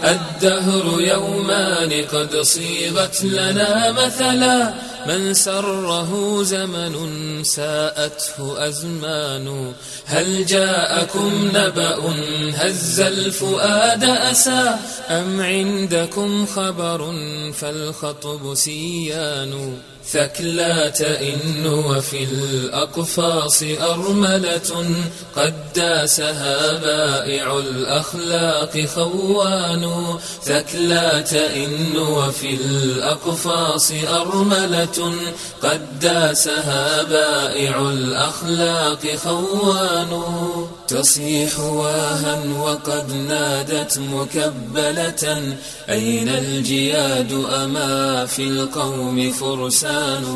الدهر يومان قد صيغت لنا مثلا، من سره زمن ساءته أزمان. هل جاءكم نبأ هز الفؤاد أسى، أم عندكم خبر فالخطب سيان. ثكلا تئن وفي الأقفاص أرملة، قد داسها بائع الأخلاق خوان. ثكلا تئن وفي الأقفاص أرملة، قد داسها بائع الأخلاق خوان. تصيح واها وقد نادت مكبلة، أين الجياد أما في القوم فرسان.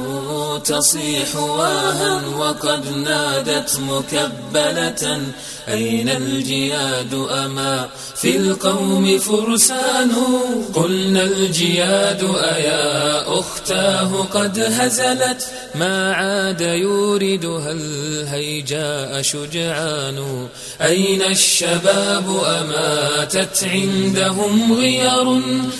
تصيح واها وقد نادت مكبلة، أين الجياد أما في القوم فرسان. قلنا الجياد أيا أختاه قد هزلت، ما عاد يوردها الهيجاء شجعان. أين الشباب أماتت عندهم غير،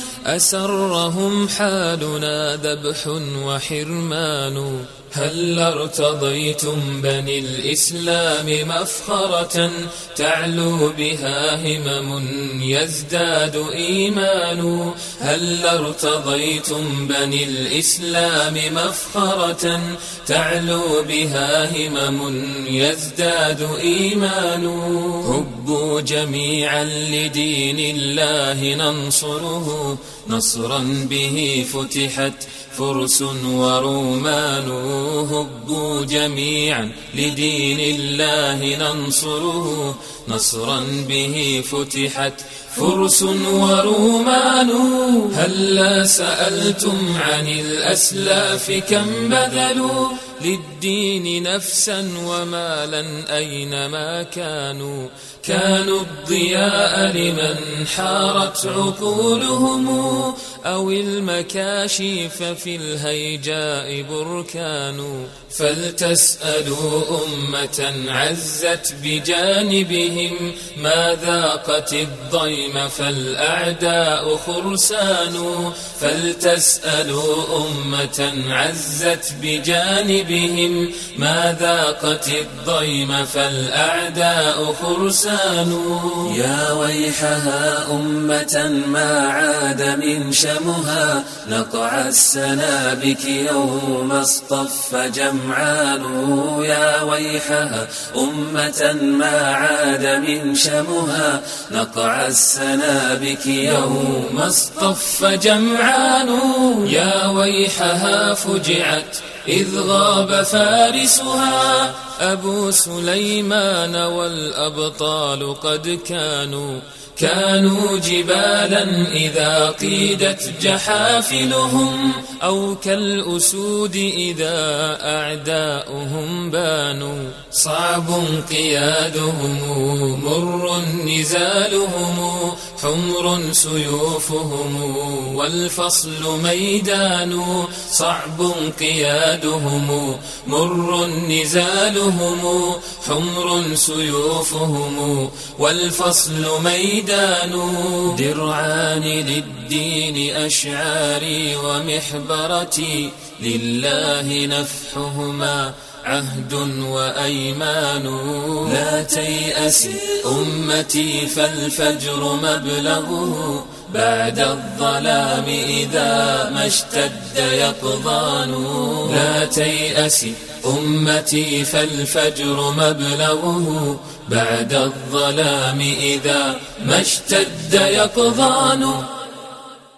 أسرهم حالنا ذبح وحرمان. هل ارتضيتم بني الإسلام مفخرة، تعلو بها همم يزداد إيمان. هل ارتضيتم بني الإسلام مفخرة، تعلو بها همم يزداد إيمان. هبوا جميعا لدين الله ننصره، نصرا به فتحت فرس ورومان. هبوا جميعا لدين الله ننصره، نصرا به فتحت فرس ورومان. هلا سألتم عن الأسلاف كم بذلوا، للدين نفسا ومالا أينما كانوا. كانوا الضياء لمن حارت عقولهم، أو المكاشيف في الهيجاء بركان. فلتسألوا أمة عزت بجانبهم، ما ذاقت الضيم فالأعداء خرسان. فلتسألوا أمة عزت بجانبهم، ما ذاقت الضيم فالأعداء خرسان. يا ويحها أمة ما عاد من شمها، نقع السنابك يوم اصطف جمعان. يا ويحها أمة ما عاد من شمها، نقع السنابك يوم اصطف جمعان. يا ويحها فجعت إذ غاب فارسها، أبو سليمان والأبطال قد كانوا جبالا إذا قيدت جحافلهم، أو كالأسود إذا أعداؤهم بانوا. صعب قيادهم مر نزالهم، حمر سيوفهم والفصل ميدان. صعب قيادهم مر نزالهم، حمر سيوفهم والفصل ميدان. درعان للدين أشعاري ومحبرتي، لله نفحهما عهد وأيمان. لا تيأس أمتي فالفجر مبلغه، بعد الظلام إذا ما اشتد يقظان. لا تيأس أمتي فالفجر مبلغه، بعد الظلام إذا ما اشتد يقظان.